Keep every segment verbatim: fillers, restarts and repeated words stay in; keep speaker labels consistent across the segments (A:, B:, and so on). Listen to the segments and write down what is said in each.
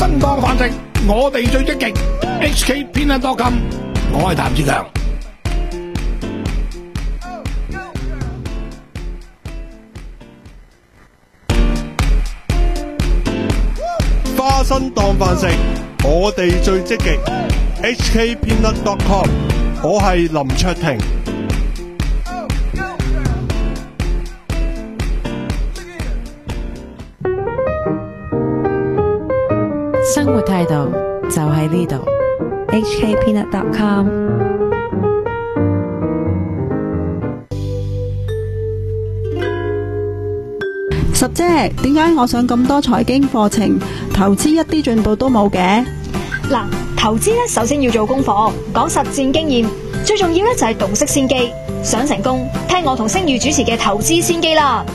A: 生當飯食，我哋最積極。H K Peanut dot com， 我係譚志強。
B: 花生當飯食，我哋最積極。H K Peanut dot com， 我係林卓廷。
C: 生活態度就喺呢度。H K Peanut dot com。
D: 十姐，點解我上咁多財經課程，投資一啲進步都冇嘅？
E: 嗱，投資咧首先要做功課，講實戰經驗，最重要咧就係洞悉先機。想成功，聽我同星宇主持嘅投資先機啦。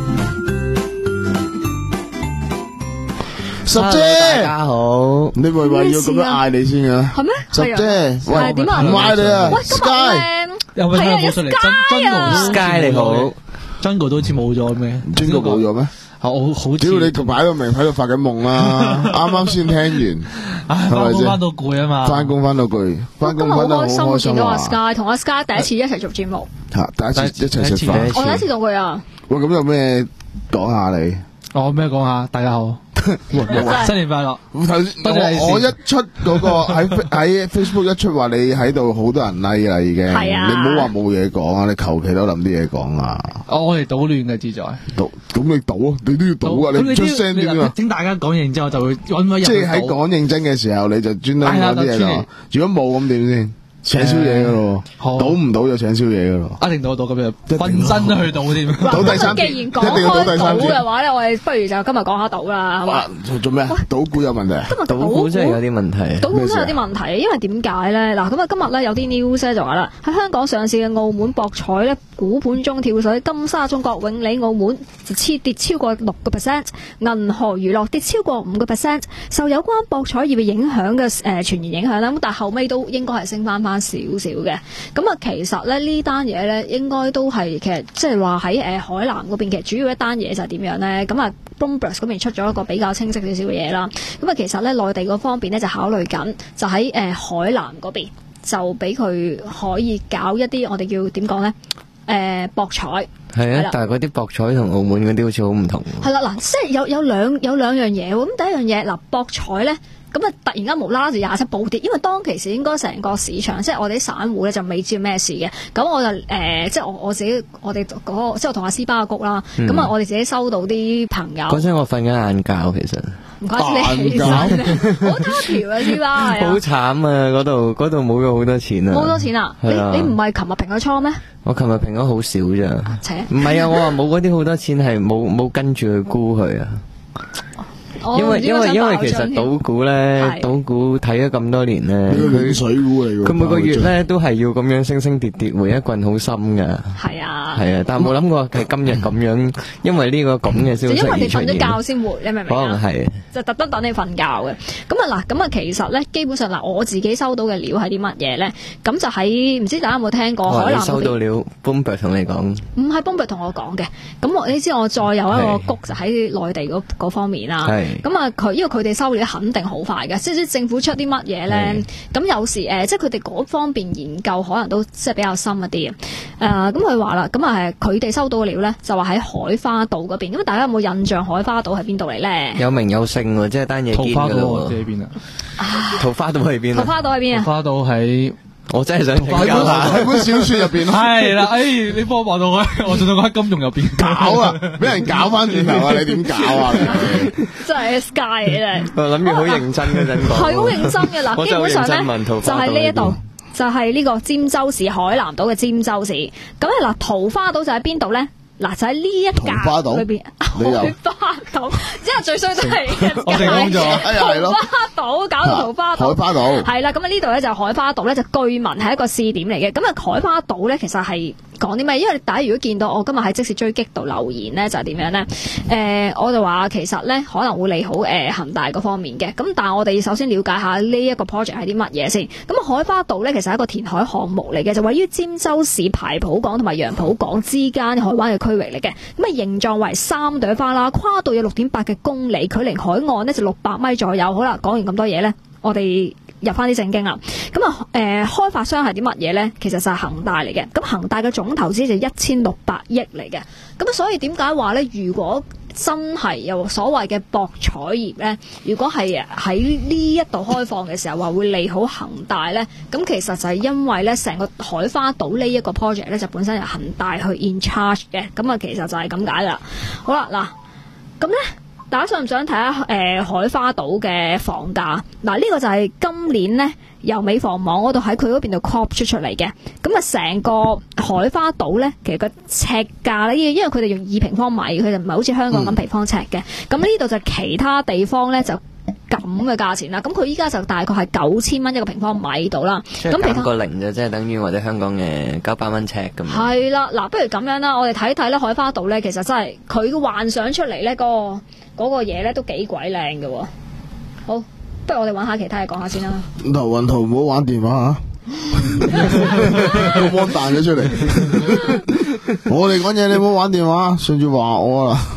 F: 十姐，大家好，你咪話要咁樣嗌你先嘅？
E: 係咩？
F: 十姐，喂，
E: 點啊？
F: 唔嗌你啊
E: ！Sky，
G: 有冇聽冇出嚟？真真
E: 啊
F: Sky 你好，
G: 真個都好似冇咗咩？
F: 真個冇咗咩？
G: 我好，
F: 只要你擺個名喺度發緊夢啦，啱啱先聽完，
G: 翻工翻到攰啊嘛，
F: 翻工翻到攰，翻工翻到好開心。
E: 見到阿 Sky 同阿 Sky 第一次一齊做節目，
F: 吓第一次一齊食飯，
E: 我第一次同佢啊。
F: 喂，咁有咩講下你？
G: 我咩講下？大家好。新年快樂！
F: 頭先我我一出嗰個喺喺 Facebook 一出話你喺度好多人 like 啦，已經。係啊。你唔好話冇嘢講啊！你求其都諗啲嘢講啊！
G: 我哋搗亂嘅自在。
F: 搗咁你賭啊！你都要賭啊！你唔出聲點啊？
G: 整大家講認真，我就會揾個人。
F: 即係喺講認真嘅時候，你就專登講啲嘢咯。如果冇咁點先？請宵夜噶咯，賭唔到就請宵夜噶咯，
G: 一定賭到咁樣，瞓身都去賭添。
F: 賭第三，
E: 既然講開賭嘅話咧，我哋不如就今日講下賭啦，係嘛？
F: 做咩？賭股有問題？
E: 今日
H: 賭股真係有啲問題。
E: 賭股真係有啲問題，因為點解咧？嗱，咁啊，今日咧有啲 news 咧就話啦，喺香港上市嘅澳門博彩咧，股盤中跳水，金沙中國永利澳門就超跌超過六個 percent， 銀河娛樂跌超過五個 percent， 受有關博彩業嘅影響嘅誒傳言影響啦，咁但係後尾都應該係升翻翻少少嘅。咁啊，其實咧呢單嘢咧應該都係其實即係話喺誒海南嗰邊，其實主要一單嘢就係點樣咧？咁啊 Bloomberg 嗰邊出咗一個比較清晰少少嘅嘢啦。咁啊，其實咧內地嗰方面咧就考慮緊，就喺誒海南嗰邊就俾佢可以搞一啲我哋叫點講咧？誒、呃、博彩
H: 係啊，但係嗰啲博彩同澳門嗰啲好似好唔同。
E: 係啦，嗱，即係有有兩有兩樣嘢喎。咁第一樣嘢嗱，博彩咧。咁啊！突然間無啦啦就廿七暴跌，因為當其時應該成個市場，即係我哋啲散戶咧就未知咩事嘅。咁我就誒、呃，即係我我自己，我哋嗰、那個、即係我同阿斯巴谷啦。咁、嗯、啊，我哋自己收到啲朋友。
H: 嗰陣我瞓緊晏覺，其實
E: 唔怪之你起身，好他條啊，斯巴係啊。好
H: 慘啊！嗰度嗰度冇咗好多錢啊！
E: 冇多錢啊！你你唔係琴日平咗倉咩？
H: 我琴日平咗好少咋。唔係啊！我話冇嗰啲好多錢係冇冇跟住去沽佢啊。因為因為因為其實賭股咧，賭股睇咗咁多年咧，
F: 佢水股嚟嘅，
H: 佢每個月咧都係要咁樣升升跌跌，回一棍好深噶。係
E: 啊，
H: 係啊，但係冇諗過係今日咁樣，因為呢個咁嘅消息而出現。
E: 因為你瞓咗覺先回，你明唔明啊？
H: 可能係
E: 就特登等你瞓覺嘅。咁啊嗱，咁啊其實咧，基本上嗱，我自己收到嘅料係啲乜嘢咧？咁就喺唔知大家有冇聽過海南嗰邊？
H: 你收到料 Bloomberg 同你講？
E: 唔係 Bloomberg 同我講嘅。咁我你知我再有一個谷就喺內地嗰嗰方面啦。咁啊佢因為佢哋收料肯定好快嘅，即係政府出啲乜嘢咧，咁有時誒、呃，即係佢哋嗰方面研究可能都即係比較深一啲嘅。誒、呃，咁佢話啦，咁啊係佢哋收到嘅料咧，就話喺海花島嗰邊。咁大家有冇印象海花島喺邊度嚟咧？
H: 有名有姓喎，即係單嘢堅㗎咯喎。
G: 喺邊啊？
H: 桃花島喺邊啊？
E: 桃花島喺邊啊？
G: 桃花島喺。
H: 我真係想請教下
F: 喺本小說入邊咯，
G: 係啦，誒，你幫我話到我，我仲到我喺金融入邊
F: 搞啊，俾人搞翻轉頭啊，你點搞啊？
E: 真係 Sky 嘅，
H: 我諗住好認真嗰陣講，
E: 係好認真嘅嗱，基本上咧就係呢一度，就係呢個尖洲市海南島嘅尖洲市。咁咧嗱，桃花島就喺邊度咧？嗱，就喺呢一格裏邊，桃花島，之後最衰都係
G: 我哋講咗，
E: 桃花島搞到桃花島，
F: 海花島
E: 係啦，咁啊呢度咧就海花島咧就據聞係一個試點嚟嘅，咁啊海花島咧其實係講啲咩？因為大家如果見到我今日喺即時追擊度留言咧，就係點樣咧？誒，我就話其實咧可能會利好誒恒大嗰方面嘅，咁但係我哋首先了解下呢一個 project 係啲乜嘢先。咁啊海花島咧其實係一個填海項目嚟嘅，就位於尖洲市排浦港同埋楊浦港之間海灣嘅區域嚟嘅，咁啊形狀為三朵花啦，跨度有六點八嘅公公里，距離海岸呢就六百米左右。好啦，講完咁多嘢呢，我哋入翻啲正經啦。咁啊，誒，開發商係啲乜嘢呢？其實就係恒大嚟嘅。咁恒大嘅總投資就一千六百億嚟嘅。咁所以點解話呢？如果真係有所謂嘅博彩業呢，如果係喺呢一度開放嘅時候話會利好恒大呢，咁其實就係因為呢成個海花島呢一個 project 呢，就本身由恒大去 in charge 嘅，咁啊其實就係咁解啦。好啦，嗱，咁呢大家想唔想睇下誒海花島嘅房價？嗱，呢個就係今年呢由美房網嗰度喺佢嗰邊度 crop 出出嚟嘅。咁啊，成個海花島呢，其實個尺價呢，因為佢哋用二平方米，佢就唔係好似香港咁平方尺嘅。咁呢度就其他地方呢，就咁嘅價錢啦。咁佢依家就大概係九千蚊一個平方米度啦。咁
H: 減個零就即係等於我哋香港嘅九百蚊尺咁。
E: 係啦，嗱，不如咁樣啦，我哋睇睇咧海花島呢，其實真係佢嘅幻想出嚟呢、嗰個嗰、嗰個嘢呢，都幾鬼靚嘅。好。不如我哋揾下其他嘢講下先啦。
F: 頭暈圖唔好玩電話嚇，個芒彈咗出嚟。我哋講嘢你唔好玩電話，順住話我啦。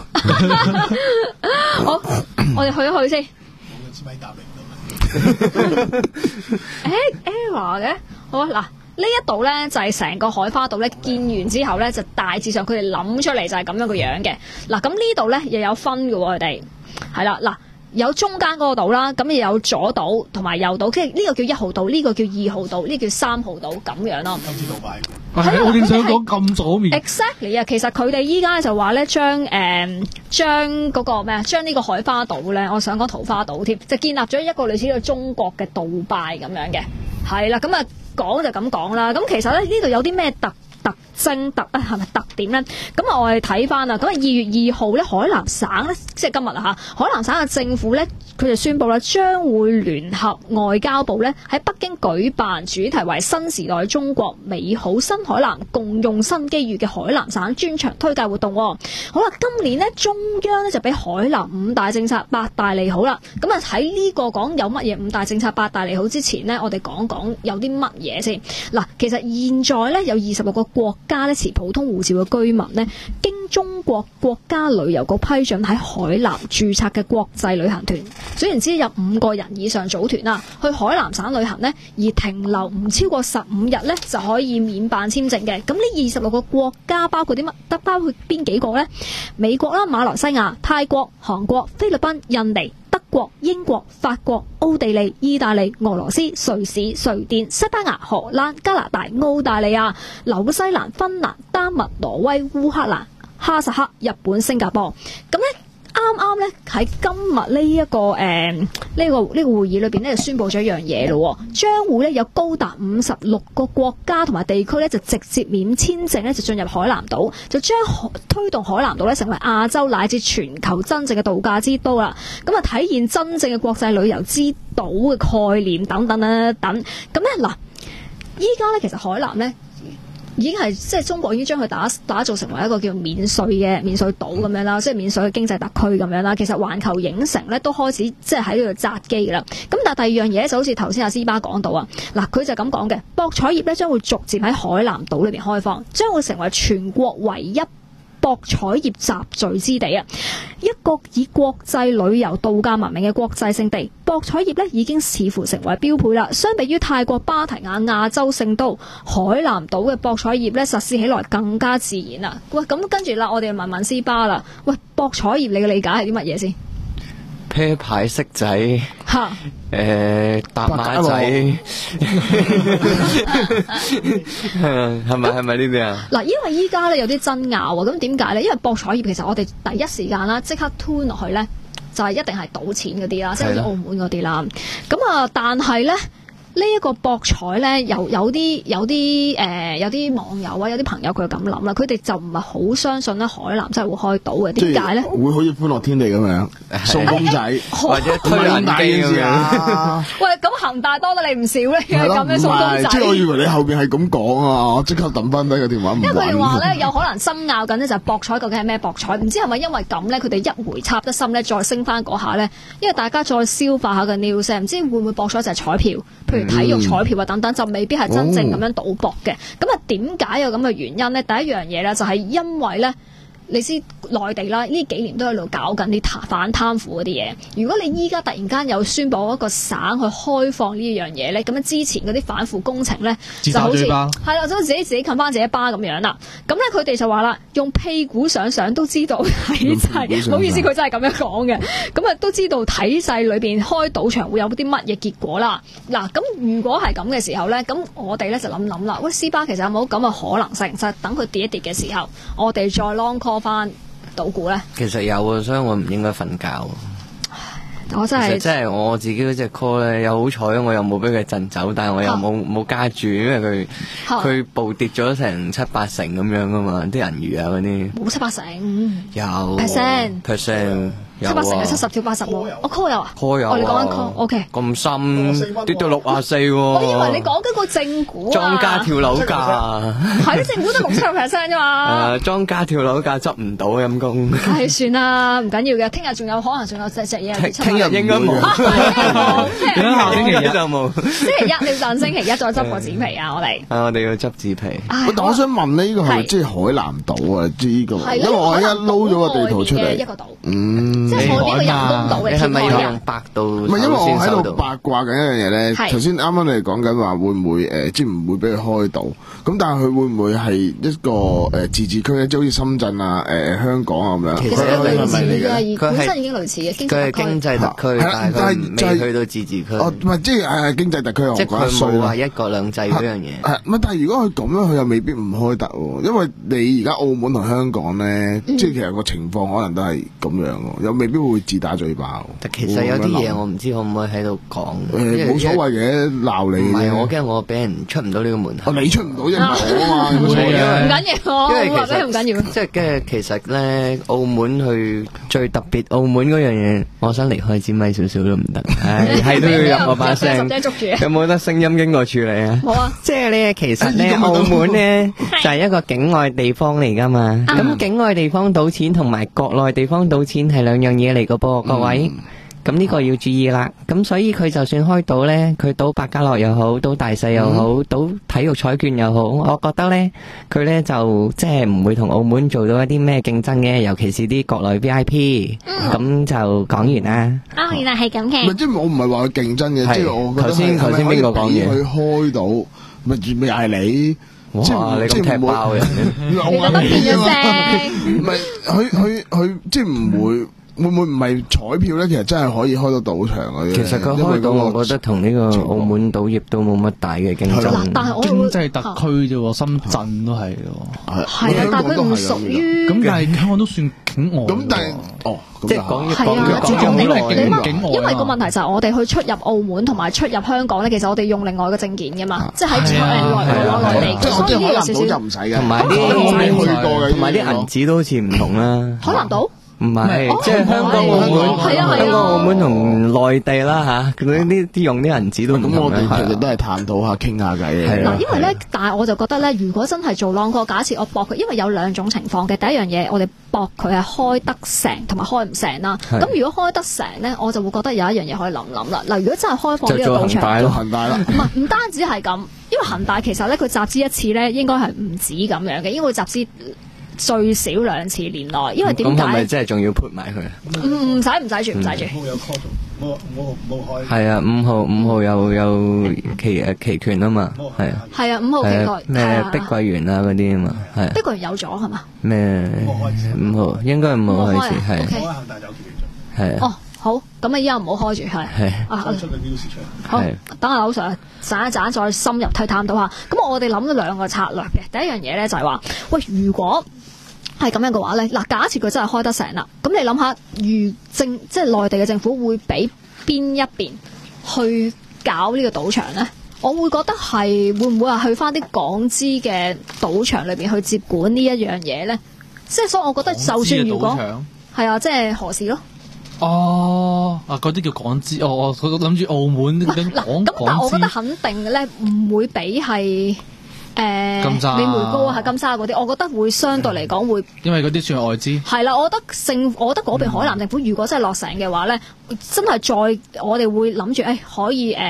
E: 好，我哋去一去先。
A: 冇支咪答你
E: 唔到。誒 Eva 嘅，好啊嗱，呢一度咧就係成個海花島咧建完之後咧，就大致上佢哋諗出嚟就係咁樣個樣嘅。嗱，咁呢度咧又有分嘅喎，佢哋係啦嗱。有中間嗰個島啦，咁又有左島同埋右島，即係呢個叫一號島，呢、這個叫二號島，呢、這個叫三號島咁樣咯。
A: 金枝島牌，
G: 係我正想講咁左面。
E: Exactly 啊，其實佢哋依家就話咧，將誒將嗰個咩啊，將呢個海花島咧，我想講桃花島添，就建立咗一個類似呢個中國嘅杜拜咁樣嘅，係啦，咁啊講就咁講啦。咁其實咧呢度有啲咩特特徵特啊，係咪特點咧？咁啊，我哋睇翻啦。咁啊，二月二號咧，海南省咧，即係今日啊嚇，海南省嘅政府咧，佢就宣布啦，將會聯合外交部咧喺北京舉辦主題為新時代中國美好新海南共用新機遇嘅海南省專場推介活動。好啦，今年呢，中央咧就俾海南五大政策八大利好啦。咁啊，喺呢個講有乜嘢五大政策八大利好之前呢，我哋講講有啲乜嘢先。嗱，其實現在咧有二十六個國家咧持普通護照嘅居民呢，經中國國家旅遊局批准喺海南註冊嘅國際旅行團，總言之有五個人以上組團啦，去海南省旅行呢，而停留唔超過十五日呢，就可以免辦簽證嘅。咁呢二十六個國家包括啲乜？得包括邊幾個呢？美國啦、馬來西亞、泰國、韓國、菲律賓、印尼、德國、英國、法國、奧地利、意大利、俄羅斯、瑞士、瑞典、西班牙、荷蘭、加拿大、澳大利亞、紐西蘭、芬蘭、丹麥、挪威、烏克蘭、哈薩克、日本、新加坡。咁咧啱啱咧喺今日呢一個誒呢、呃這個呢、這個會議裏邊咧就宣布咗一樣嘢咯，將會咧有高達五十六個國家同埋地區咧就直接免簽證咧就進入海南島，就將推動海南島咧成為亞洲乃至全球真正嘅度假之都啦。咁啊體現真正嘅國際旅遊之島嘅概念等等啦等。咁咧嗱，依家咧其實海南咧。已經係即係中國已經將佢打打造成為一個叫免稅嘅免稅島咁樣啦，即係免稅嘅經濟特區咁樣啦。其實環球影城咧都開始即係喺呢度紮基啦。咁但係第二樣嘢就好似頭先阿斯巴講到啊，嗱佢就咁講嘅，博彩業咧將會逐漸喺海南島裏邊開放，將會成為全國唯一博彩業集聚之地啊！一個以國際旅遊度假聞名嘅國際勝地，博彩業咧已經似乎成為標配啦。相比於泰國芭提雅亞洲聖都，海南島嘅博彩業咧實施起來更加自然啦。喂，咁跟住啦，我哋問問斯巴啦。喂，博彩業你嘅理解係啲乜嘢先？
H: 啤牌骰仔，
E: 吓，
H: 誒，搭馬仔，係咪係咪呢啲啊？
E: 嗱，因為依家咧有啲爭拗啊，咁點解咧？因為博彩業其實我哋第一時間啦，即刻 turn 落去咧，就係一定係賭錢嗰啲啦，即係好似澳門嗰啲啦。咁啊，但係咧。呢、這、一個博彩咧，有有啲有啲誒、呃，有啲網友啊，有啲朋友佢咁諗啦，佢哋就唔係好相信咧海南真係會開賭嘅，點解咧？
F: 會好似歡樂天地咁樣送公仔、欸、或者推銀機咁樣。喂，
E: 咁恒大多得你唔少咧，咁樣送公仔。
F: 即係我以為你後邊係咁講啊，我即刻抌翻低個電話。因為
E: 佢哋話咧，有可能爭拗緊呢，就係博彩究竟係咩博彩？唔知係咪因為咁咧，佢哋一回插得深咧，再升翻嗰下咧，因為大家再消化下個 news，唔知會唔會博彩就係彩票，譬如體育彩票啊等等，就未必係真正咁樣賭博嘅。咁啊，點解有咁嘅原因呢？第一樣嘢咧，就係因為咧， 你知內地啦，呢幾年都喺度搞緊啲反貪腐嗰啲嘢。如果你依家突然間有宣佈一個省去開放呢樣嘢咧，咁樣之前嗰啲反腐工程咧就好似係啦，就自己自己冚翻自己巴咁樣啦。咁咧佢哋就話啦，用屁股想想都知道體制，唔好意思，佢真係咁樣講嘅。咁啊都知道體制裏邊開賭場會有啲乜嘢結果啦。嗱，咁如果係咁嘅時候咧，咁我哋咧就諗諗啦，喂，斯巴其實有冇咁嘅可能性？就係等佢跌一跌嘅時候，我哋再 long call 翻賭股咧。其實有啊，所以我唔應該瞓覺。我真係，即係我自己嗰隻 call 咧，又好彩，我又冇俾佢震走，但係我又冇冇加注，因為佢佢暴跌咗成七八成咁樣噶嘛，啲人魚啊嗰啲。冇七八成，有 percent percent。七八成係七十至八十喎，我 call 有啊 ，call 有，我哋講緊 call，OK。咁深跌到六啊四喎。我以為你講緊個正股啊。莊家跳樓價。係啲正股都六七 percent 啫嘛。誒，莊家跳樓價執唔到陰公。係算啦，唔緊要嘅，聽日仲有可能仲有隻隻嘢。聽日應該冇。聽日星期一就冇。星期一你等星期一再執個紙皮啊，我哋。啊，我哋要執紙皮。
F: 但我想問咧，呢個係咪即係海南島啊？即係呢個，因為我而家撈咗個地圖出嚟。一個島。嗯。即係我呢個人工島嘅，你係咪要用百度？唔係，因為我喺度八卦緊一樣嘢咧。頭先啱啱你哋講緊話會唔會誒，即係唔會俾佢開島？咁但係佢會唔會係一個誒自治區咧？即係好似深圳啊、誒香港啊咁樣。其實類似嘅，本身已經類似嘅。佢係經濟特區，但係未去到自治區。哦，唔係，即係誒經濟特區。即係佢冇話一國兩制嗰樣嘢。係，唔係？但係如果佢咁樣，佢又未必唔開得喎。因為你而家澳門同香港咧，即係其實個情況可能都係咁樣喎，又未必會自打嘴巴。其實有啲嘢我唔知可唔可以喺度講。誒，冇所謂嘅，鬧你。唔係，我驚我俾人出唔到呢個門口。你出唔到啫嘛，我啊嘛，唔緊要。因為其實唔緊要。即係嘅，其實咧，澳門去最特別，澳門嗰樣嘢，我想離開支咪少少都唔得。係係都要入我把聲。有冇得聲音經過處理啊？冇啊。即係咧，其實咧，澳門咧就係一個境外地方嚟噶嘛。咁境外地方賭錢同埋國內地方賭錢係兩樣嘢嚟噶噃，各位。咁呢個要注意啦。咁所以佢就算開賭呢，佢賭百家樂又好，賭大細又好，賭體育彩券又好，我覺得呢，佢呢就即係唔會同澳門做到一啲咩競爭嘅，尤其是啲國內 V I P。咁就講完啦。哦，原來係咁嘅。即係我唔係話佢競爭嘅，即係我覺得頭先頭先邊個講嘢？佢開賭咪咪又係你。哇！你咁踢爆人，你覺得變咗聲？唔係佢佢佢即係唔會。會唔會唔係彩票咧？其實真係可以開到賭場嘅。其實佢開到，我覺得同呢個澳門賭業都冇乜大嘅競爭。但係我經濟特區啫，深圳都係喎。係啊，但係佢唔屬於。咁但係香港都算境外。咁但係哦，即係講講講境外境外。因為個問題就係我哋去出入澳門同埋出入香港咧，其實我哋用另外嘅證件㗎嘛，即係喺內內內地。所以呢個少少就唔使嘅。同埋啲同埋啲銀紙都好似唔同啦。海南島。唔係，即係香港、澳門，香港、澳門同內地啦吓，嗰啲啲用啲銀紙都唔同。咁我哋其實都係探討下、傾下偈嘅。嗱，因為咧，但係我就覺得咧，如果真係做 long call，假設我搏佢，因為有兩種情況嘅。第一樣嘢，我哋搏佢係開得成同埋開唔成啦。咁如果開得成咧，我就會覺得有一樣嘢可以諗諗啦。嗱，如果真係開放呢個賭場，就恒大啦。唔係，唔單止係咁，因為恒大其實咧，佢集資一次咧，應該係唔止咁樣嘅，應該會集資最少兩次年內，因為點解？咁係咪即係仲要撥埋佢？唔唔使唔使住唔使住。五號有 call 做，五號五號開。係啊，五號五號有有期誒期權啊嘛，係啊。係啊，五號期內咩碧桂園啊嗰啲啊嘛，係。碧桂園有咗係嘛？咩？五號應該五號開始係。開恒大有期權咗。係啊。哦，好，咁啊，依家唔好開住係。係。啊，出嚟呢個市場。好，等阿劉 Sir 斬一斬，再深入去探討下。咁我哋諗咗兩個策略嘅，第一樣嘢咧就係話，喂，如果係咁樣嘅話咧，嗱，假設佢真係開得成啦，咁你諗下，如政即係內地嘅政府會俾邊一邊去搞呢個賭場咧？我會覺得係會唔會話去翻啲港資嘅賭場裏邊去接管呢一樣嘢咧？即係所以，我覺得就算如果係啊，即係何時咯？哦，啊，嗰啲叫港資，哦，我諗住澳門嗰啲港港資。咁但係我覺得肯定咧，唔會俾係。誒，美梅高啊，金沙嗰啲，我覺得會相對嚟講會，因為嗰啲算係外資。係啦，我覺得政，我覺得嗰邊海南政府如果真係落成嘅話咧，真係再我哋會諗住誒可以誒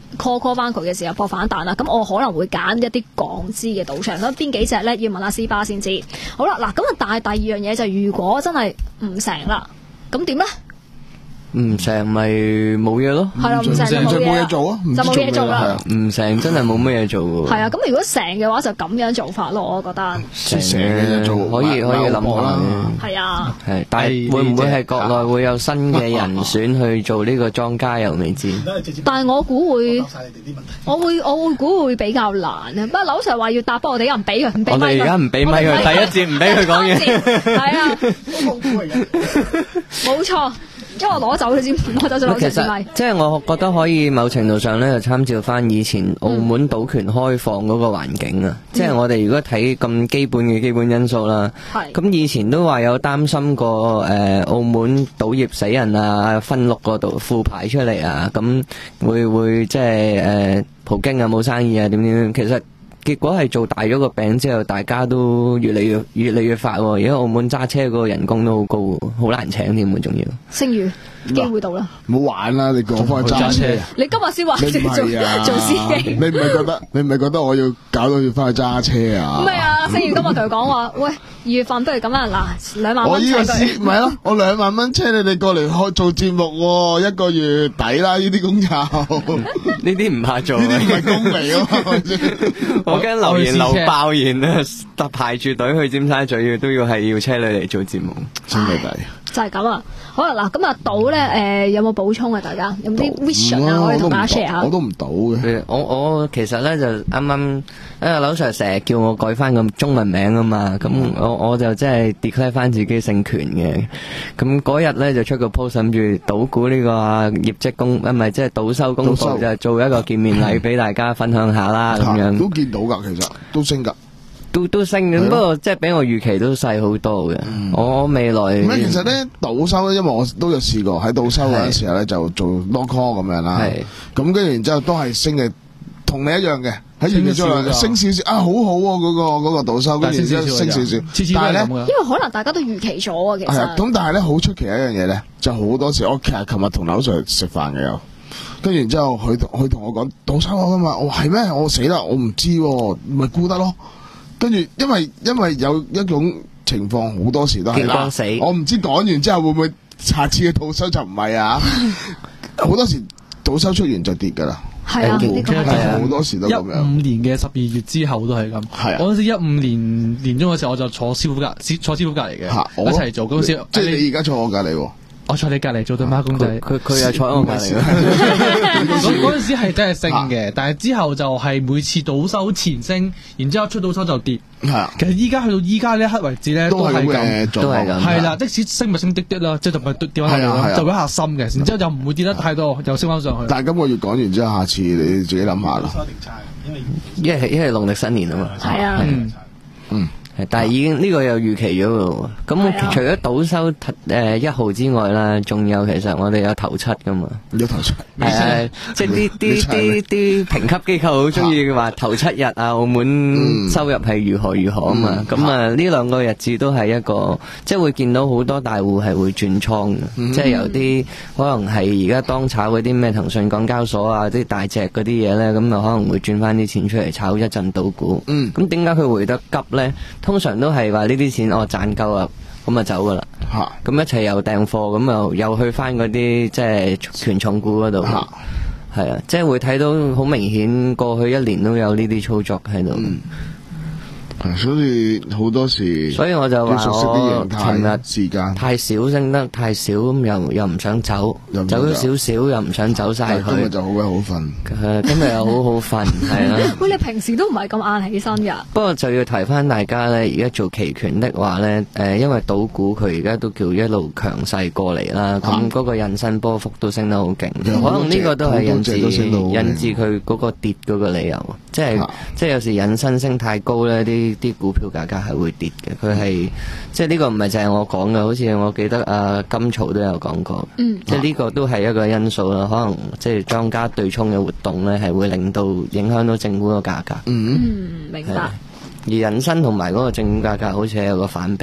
E: call call 翻佢嘅時候博反彈啦。咁我可能會揀一啲港資嘅賭場，咁邊幾隻咧？要問阿斯巴先知。好啦，嗱咁啊，但係第二樣嘢就係如果真係唔成啦，咁點咧？唔
H: 成咪冇嘢咯，
E: 係啦，唔成就冇嘢
F: 做啊，
E: 就冇嘢做啦。
H: 唔成真係冇乜嘢做嘅。
E: 係啊，咁如果成嘅話就咁樣做法咯，我覺得。
F: 成嘅做
H: 可以可以諗下啦。
E: 係啊。
H: 係，但係會唔會係國內會有新嘅人選去做呢個莊家又未知。
E: 但係我估會，我會我會估會比較難啊。不過劉 Sir 話要答，不過我哋又唔俾佢，唔俾咪佢。
H: 我哋而家唔俾咪佢，第一節唔俾佢講嘢。
E: 係啊，冇錯。因為我攞走佢先，攞走咗攞隻咪。
H: 即係我覺得可以某程度上咧，就參照翻以前澳門賭權開放嗰個環境啊。嗯、即係我哋如果睇咁基本嘅基本因素啦，咁、嗯、以前都話有擔心過誒、呃、澳門賭業死人啊，分六個賭副牌出嚟啊，咁會會即係誒葡京啊冇生意啊點點點，其實。結果係做大咗個餅之後，大家都越嚟越越嚟越發。而家澳門揸車嗰個人工都好高，好難請添喎，仲要。
E: 聲譽機會到啦，
F: 唔好玩啦！你講翻去揸車，
E: 你今日先話做做司機，
F: 你唔係覺得你唔係覺得我要搞到要翻去揸車啊？
E: 唔係啊，聲譽今日同佢講話，喂，二月份不如咁啊，嗱，兩萬蚊。我呢個司唔係咯，我兩萬蚊車你哋過嚟開做節目，一個月抵啦！呢啲工酬，
H: 呢啲唔怕做，
F: 呢啲唔係工嚟啊嘛。
H: 我驚留言漏爆言啊！特排住隊去尖沙咀嘅都要係要車你嚟做節目，真係抵。
E: 就係咁啊！好啦，嗱咁啊，賭咧誒有冇補充啊？大家有冇啲 vision 啊？可以同大家 share 下。
F: 我都唔賭嘅。
H: 我我其實咧就啱啱阿劉 Sir 成日叫我改翻個中文名啊嘛，咁我我就即係 declare 翻自己姓權嘅。咁嗰日咧就出個 post 諗住賭股呢個業績公唔係即係賭收公佈，就做一個見面禮俾大家分享下啦咁樣。
F: 都見到㗎，其實都升㗎。
H: 都都升嘅，不過即係比我預期都細好多嘅。嗯、我未來
F: 唔係其實咧賭收咧，因為我都有試過喺賭收嗰陣時候咧就做 lock call 咁樣啦。咁跟住然之後都係升嘅，同你一樣嘅喺預期中升少少啊，好好喎嗰個嗰個賭收，跟住然之後升少少。但係咧，
E: 因為可能大家都預期咗啊，其實係
F: 咁，但係咧好出奇一樣嘢咧，就好多時我其實琴日同劉 Sir 食飯嘅有，跟住然之後佢佢同我講賭收啊嘛，我話係咩？我死啦，我唔知喎，咪估得咯。跟住，因為因為有一種情況，好多時都係啦。我唔知講完之後會唔會下次嘅賭收就唔係啊？好多時賭收出完就跌噶啦。
E: 係啊，
F: 好多時都咁樣。
G: 一五年嘅十二月之後都係咁。係啊，我嗰時一五年年中嘅時候，我就坐師傅隔坐師傅隔離嘅，一齊做公司。
F: 即係你而家坐我隔離喎。
G: 我坐你隔籬做對孖公仔，
H: 佢佢又坐喺我隔籬。
G: 嗰嗰陣時係真係升嘅，但係之後就係每次賭收前升，然之後出賭收就跌。係其實依家去到依家呢一刻為止咧，都係咁，都係咁。係啦，即使升咪升啲啲啦，即係就咪跌翻落嚟，就會一下深嘅，然之後就唔會跌得太多，又升翻上去。
F: 但係今個月講完之後，下次你自己諗下啦。
H: 因為因為農曆新年啊嘛。係啊。嗯。但係已經呢個又預期咗咯，咁除咗賭收誒一號之外啦，仲有其實我哋有頭七噶嘛，
F: 有頭七，
H: 誒即係啲啲啲啲評級機構好中意話頭七日啊，澳門收入係如何如何啊嘛，咁啊呢兩個日子都係一個即係會見到好多大戶係會轉倉嘅，即係有啲可能係而家當炒嗰啲咩騰訊、港交所啊啲大隻嗰啲嘢咧，咁就可能會轉翻啲錢出嚟炒一陣賭股，咁點解佢回得急咧？通常都係話呢啲錢我賺夠啦，咁啊走噶啦，咁一齊又訂貨，咁又又去翻嗰啲即係權重股嗰度，係啊，即係會睇到好明顯，過去一年都有呢啲操作喺度。嗯
F: 所以好多時，
H: 所以我就話我尋日
F: 時間
H: 太少升得太少，咁又又唔想走，走咗少少又唔想走晒佢。
F: 今日就好鬼好瞓，
H: 今日又好好瞓，係啦。
E: 喂，你平時都唔係咁晏起身噶？
H: 不過就要提翻大家咧，而家做期權的話咧，誒，因為賭股佢而家都叫一路強勢過嚟啦，咁嗰個引伸波幅都升得好勁，可能呢個都係引致引致佢嗰個跌嗰個理由，即係即係有時引伸升太高咧啲。啲股票價格係會跌嘅，佢係即係呢個唔係淨係我講嘅，好似我記得啊金曹都有講過，嗯、即係呢個都係一個因素啦。可能即係莊家對沖嘅活動咧，係會令到影響到政府個價格。
E: 嗯，明白。
H: 而引申同埋嗰個政府價格好似係有個反比。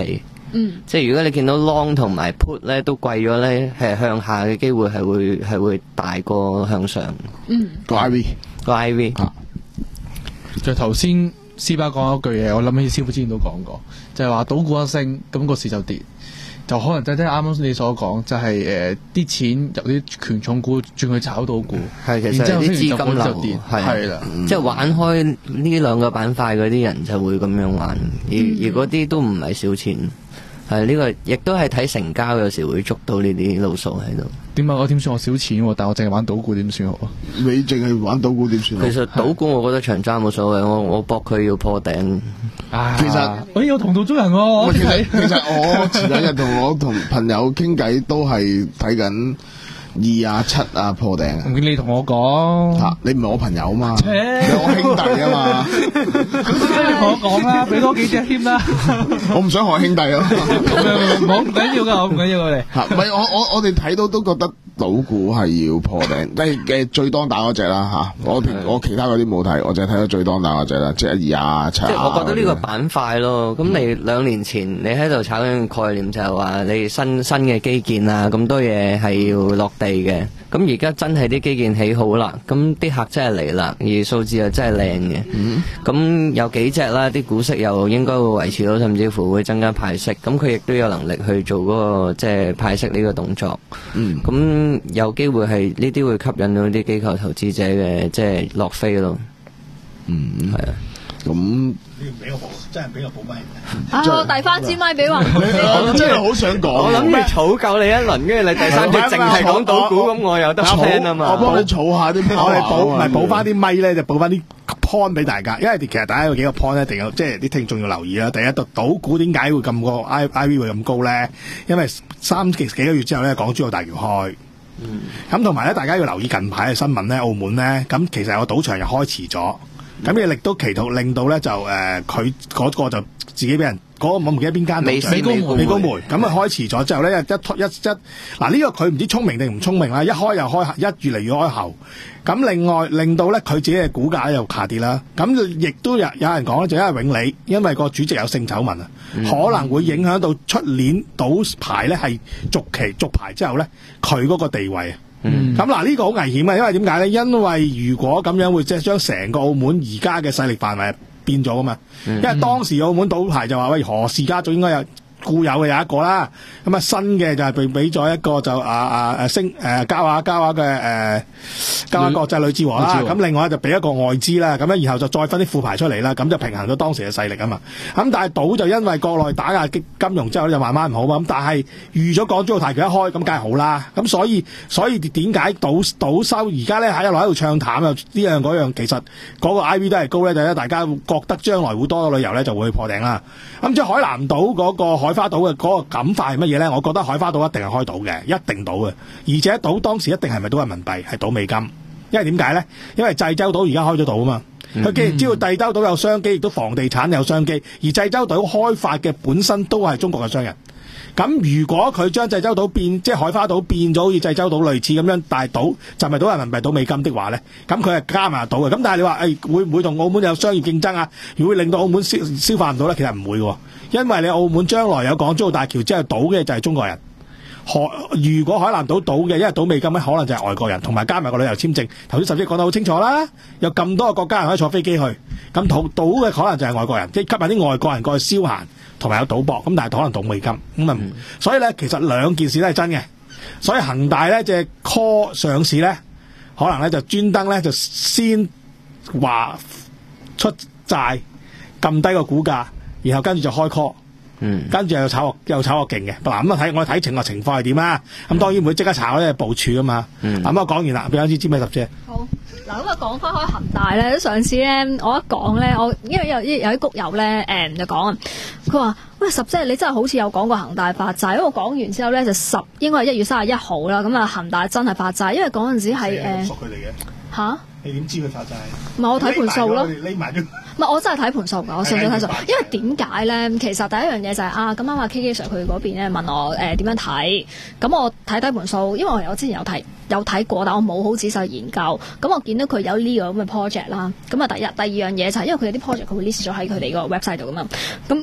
H: 嗯，即係如果你見到 long 同埋 put 咧都貴咗咧，係向下嘅機會係會係會大過向上。
F: 嗯，個 I V
H: 個 I V。
G: 就頭先斯巴講一句嘢，我諗起師傅之前都講過，就係話賭股一升，咁個市就跌。就可能就即係啱啱你所講，就係誒啲錢由啲權重股轉去炒到股，
H: 係其實啲資金流係啦，即係玩開呢兩個板塊嗰啲人就會咁樣玩，而而嗰啲都唔係少錢，係呢個亦都係睇成交，有時會捉到呢啲路數喺度。
G: 點解我點算我少錢喎？但我淨係玩賭股點算好啊？
F: 你淨係玩賭股點算好？
H: 其實賭股我覺得長揸冇所謂，我我搏佢要破頂。
G: 啊、
F: 其實
G: 我有同道中人喎。
F: 其實其實我前兩日同我同朋友傾偈都係睇緊二啊七啊破頂啊。
G: 你同我講
F: 吓，你唔係我朋友嘛？你係我兄弟啊嘛？
G: 你同我講啦，俾多幾隻添啦。
F: 我唔想學兄弟啊。
G: 我唔緊要噶，我唔緊要我哋。
F: 吓，唔係我我我哋睇到都覺得賭股係要破頂，即係嘅最當打嗰隻啦吓。我我其他嗰啲冇睇，我就係睇到最當打嗰隻啦，即係二啊七。
H: 即係我覺得呢個板塊咯。咁你兩年前你喺度炒緊概念就係話你新新嘅基建啊，咁多嘢係要落地嘅。咁而家真係啲基建起好啦，咁啲客真係嚟啦，而數字又真係靚嘅。咁、嗯、有幾隻啦，啲股息又應該會維持到，甚至乎會增加派息。咁佢亦都有能力去做嗰、嗰個即係派息呢個動作。咁、嗯、有機會係呢啲會吸引到啲機構投資者嘅即係落飛咯。嗯，係啊。咁
A: 你要俾我補，真係俾我補咪。
E: 啊！我遞翻支咪俾華哥。
F: 我真係好想講。
H: 我諗住儲夠你一輪，跟住你第三隻淨係講賭股，咁我有得聽啊嘛。
F: 我幫你儲下啲，
A: 我哋補唔係補翻啲咪咧，就補翻啲 point 俾大家。因為其實大家有幾個 point 一定有，即係啲聽眾要留意啦。第一，賭股點解會咁個 I I V 會咁高咧？因為三幾幾個月之後咧，港珠澳大橋開。咁同埋咧，大家要留意近排嘅新聞咧，澳門咧，咁其實有個賭場又開遲咗。咁亦力都祈禱令到咧就誒佢嗰個就自己俾人嗰、嗰個我唔記得邊間
H: 美
A: 美高梅美高梅咁啊開遲咗之後咧一一一嗱呢個佢唔知聰明定唔聰明啦，一開又開一越嚟越開後，咁另外令到咧佢自己嘅股價又下跌啦，咁亦都有有人講咧就因為永利因為個主席有性醜聞啊，嗯、可能會影響到出年賭牌咧係續期續牌之後咧佢嗰個地位啊。咁嗱呢個好危險嘅，因為點解咧？因為如果咁樣會即係將成個澳門而家嘅勢力範圍變咗噶嘛，嗯、因為當時澳門賭牌就話喂何氏家族應該有固有嘅有一個啦，咁啊新嘅就係被俾咗一個就啊啊誒星誒嘉華嘉華嘅誒嘉華國際呂志和啦，咁另外就俾一個外資啦，咁樣然後就再分啲副牌出嚟啦，咁就平衡咗當時嘅勢力啊嘛。咁但係賭就因為國內打壓金融之後就慢慢唔好嘛，咁但係預咗港珠澳大橋一開，咁梗係好啦。咁所以所以點解賭賭收而家咧喺一路喺度唱淡又呢樣嗰樣，其實嗰個 I V 都係高咧，就係大家覺得將來會多旅遊咧就會破頂啦。咁即係海南島嗰個海花島嘅嗰個感化係乜嘢咧？我覺得海花島一定係開賭嘅，一定賭嘅，而且賭當時一定係咪賭人民幣，係賭美金。因為點解咧？因為濟州島而家開咗賭啊嘛，佢、嗯、既然知道濟州島有商機，亦都房地產有商機，而濟州島開發嘅本身都係中國嘅商人。咁如果佢將濟州島變，即係海花島變咗好似濟州島類似咁樣，但係賭就咪賭人民幣賭美金的話咧，咁佢係加埋賭嘅。咁但係你話誒、哎、會唔會同澳門有商業競爭啊？會令到澳門消消化唔到咧？其實唔會嘅，因為你澳門將來有港珠澳大橋之後賭嘅就係中國人。如果海南島賭嘅，因為賭美金咧，可能就係外國人，同埋加埋個旅遊簽證。頭先甚至講得好清楚啦，有咁多個國家人可以坐飛機去，咁賭賭嘅可能就係外國人，即係吸引啲外國人過去消閒，同埋有賭博。咁但係可能賭美金咁啊，嗯、所以咧其實兩件事都係真嘅。所以恒大咧隻 call 上市咧，可能咧就專登咧就先話出債，撳低個股價，然後跟住就開 call。嗯，跟住又炒又炒我勁嘅，嗱咁啊睇我睇情個情況係點啊？咁當然唔會即刻炒咧，部署噶嘛。嗯，咁我講完啦，俾啱先知咩十啫。好，
E: 嗱咁啊講翻開恒大咧，上次咧我一講咧，我因為有有啲谷友咧誒就講啊，佢話喂十姐你真係好似有講過恒大發債，因為我講完之後咧就十應該係一月三十一號啦，咁啊恒大真係發債，因為嗰陣時係誒
A: 熟佢哋嘅
E: 吓。
A: 你點知佢發債？
E: 唔係我睇盤數咯，
A: 匿埋咗。
E: 唔係我真係睇盤數㗎，我純粹睇數。因為點解咧？其實第一樣嘢就係、是、啊，咁啱阿 K K Sir 佢嗰邊咧問我誒點、呃、樣睇，咁我睇睇盤數，因為我之前有睇有睇過，但我冇好仔細研究。咁我見到佢有呢個咁嘅 project 啦。咁啊，第一第二樣嘢就係因為佢有啲 project 佢會 list 咗喺佢哋個 website 度㗎嘛。咁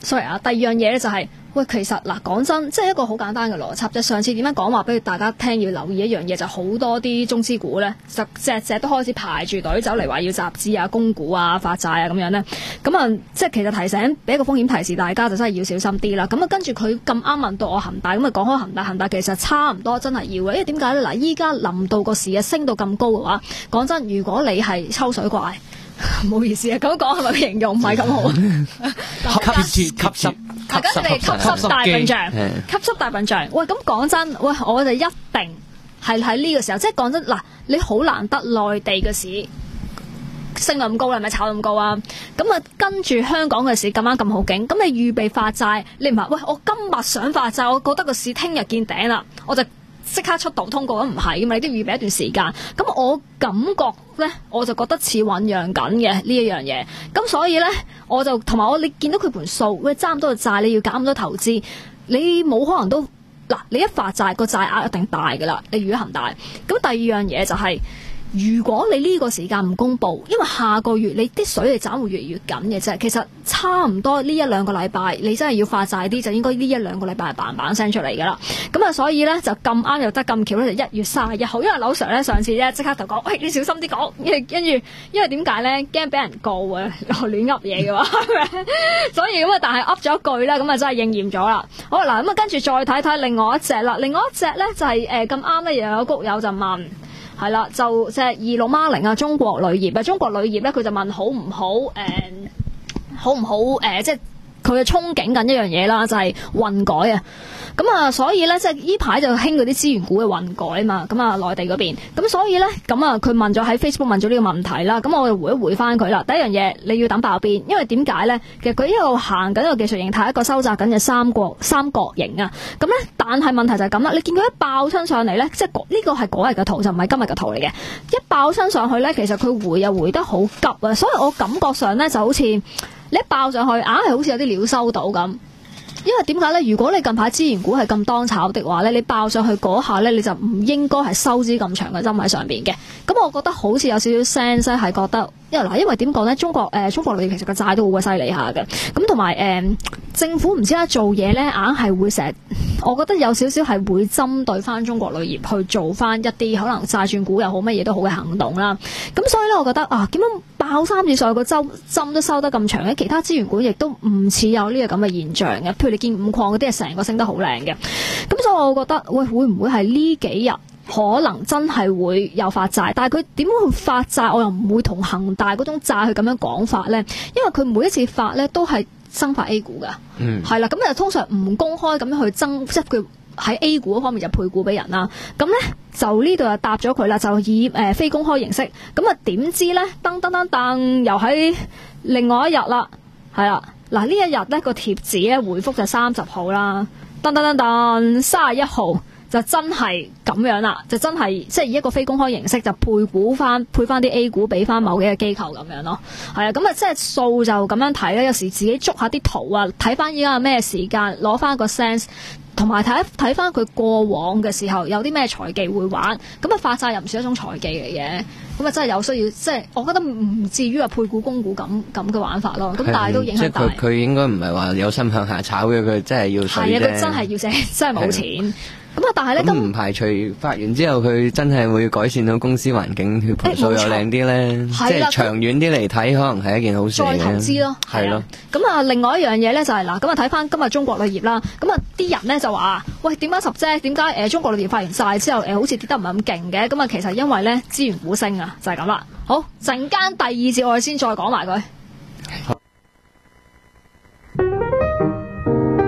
E: sorry 啊，第二樣嘢咧就係、是。喂，其實嗱，講真，即係一個好簡單嘅邏輯。即係上次點樣講話俾大家聽，要留意一樣嘢，就好、是、多啲中資股咧，就隻隻都開始排住隊走嚟話要集資啊、供股啊、發債啊咁樣咧。咁啊，即係其實提醒俾一個風險提示大家，就真係要小心啲啦。咁啊，跟住佢咁啱問到我恒大，咁啊講開恒大，恒大其實差唔多真係要嘅，因為點解咧？嗱，依家臨到個市啊升到咁高嘅話，講真，如果你係抽水怪，唔好意思啊，咁講係咪形容唔係咁好？
G: 吸吸吸
E: 大家哋吸濕大笨象，吸濕大笨象。喂，咁講真，喂，我哋一定係喺呢個時候，即係講真嗱，你好難得內地嘅市升咁高啦，係咪炒咁高啊？咁啊，跟住香港嘅市咁啱咁好景，咁你預備發債，你唔係喂，我今日想發債，我覺得個市聽日見頂啦，我就即刻出道通過，咁唔係㗎嘛，你都預備一段時間。咁我感覺咧，我就覺得似醖釀緊嘅呢一樣嘢。咁所以咧，我就同埋我你見到佢盤數，喂，揸咁多嘅債，你要減咁多投資，你冇可能都嗱，你一發債個債額一定大㗎啦。你預咗恒大，咁第二樣嘢就係、是。如果你呢個時間唔公佈，因為下個月你啲水係斬會越嚟越緊嘅啫。其實差唔多呢一兩個禮拜，你真係要發債啲，就應該呢一兩個禮拜係嘭嘭聲出嚟㗎啦。咁啊，所以咧就咁啱又得咁巧咧，就一月三十一號，因為劉 Sir 咧上次咧即刻就講，喂，你小心啲講，跟住因為點解咧？驚俾人告啊，亂噏嘢嘅話，所以咁啊，但係噏咗一句啦，咁啊真係應驗咗啦。好嗱，咁啊跟住再睇睇另外一隻啦，另外一隻咧就係誒咁啱咧，又有谷友就問。係啦，就即係二六孖零啊，中國鋁業啊，中國鋁業咧，佢就問好唔好誒、呃，好唔好誒、呃，即係佢嘅憧憬緊一樣嘢啦，就係、是、混改啊。咁啊，所以咧，即係呢排就興嗰啲資源股嘅混改啊嘛。咁啊，內地嗰邊，咁所以咧，咁啊，佢問咗喺 Facebook 問咗呢個問題啦。咁我就回一回翻佢啦。第一樣嘢，你要等爆邊，因為點解咧？其實佢一路行緊一個技術形態，一個收窄緊嘅三角三角形啊。咁咧，但係問題就係咁啦。你見佢一爆親上嚟咧，即係呢個係嗰日嘅圖，就唔係今日嘅圖嚟嘅。一爆親上去咧，其實佢回又回得好急啊。所以我感覺上咧，就好似你一爆上去，硬係好似有啲料收到咁。因為點解咧？如果你近排資源股係咁當炒的話咧，你爆上去嗰下咧，你就唔應該係收支咁長嘅針喺上邊嘅。咁我覺得好似有少少 sense 係覺得，因為嗱，因為點講咧？中國誒、呃，中國裏面其實個債都好鬼犀利下嘅。咁同埋誒，政府唔知咧做嘢咧，硬係會成日，我覺得有少少係會針對翻中國鋁業去做翻一啲可能債轉股又好，乜嘢都好嘅行動啦。咁所以咧，我覺得啊，點樣爆三次上去個針針都收得咁長嘅？其他資源股亦都唔似有呢個咁嘅現象嘅。譬如你見五礦嗰啲係成個升得好靚嘅。咁所以我覺得，喂，會唔會係呢幾日可能真係會有發債？但係佢點樣去發債？我又唔會同恒大嗰種債去咁樣講法咧，因為佢每一次發咧都係增發 A 股噶，嗯，係啦，咁就通常唔公開咁樣去增，即係佢喺 A 股嗰方面就配股俾人啦。咁咧就呢度就答咗佢啦，就以誒、呃、非公開形式。咁啊點知咧，噔噔噔噔又喺另外一日啦，係啦，嗱呢一日咧個貼紙咧回覆就三十號啦，噔噔噔噔三十一號。就真係咁樣啦，就真係即係以一個非公開形式就配股翻配翻啲 A 股俾翻某幾個機構咁樣咯，係啊，咁啊即係數就咁樣睇咧，有時自己捉下啲圖啊，睇翻依家係咩時間，攞翻個 sense，同埋睇睇翻佢過往嘅時候有啲咩財技會玩，咁啊發債又唔算一種財技嚟嘅，咁啊真係有需要，即係我覺得唔至於話配股供股咁咁嘅玩法咯，咁但係都影響大。即係佢
H: 佢應該唔係話有心向下炒嘅，佢真係要水啫。係啊，佢
E: 真係要借，真係冇錢。咁啊！但係咧，
H: 咁唔排除發完之後，佢真係會改善到公司環境，佢盤數又靚啲咧。即係長遠啲嚟睇，可能係一件好事嘅。
E: 再投資咯，係咯。咁啊，另外一樣嘢咧就係、是、嗱，咁啊睇翻今日中國鋁業啦。咁啊，啲人咧就話：喂，點解十啫？點解誒中國鋁業發完債之後誒好似跌得唔係咁勁嘅？咁啊，其實因為咧資源股升啊，就係咁啦。好，陣間第二節我哋先再講埋佢。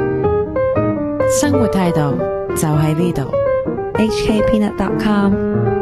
C: 生活態度就喺呢度 ，H K Peanut dot com。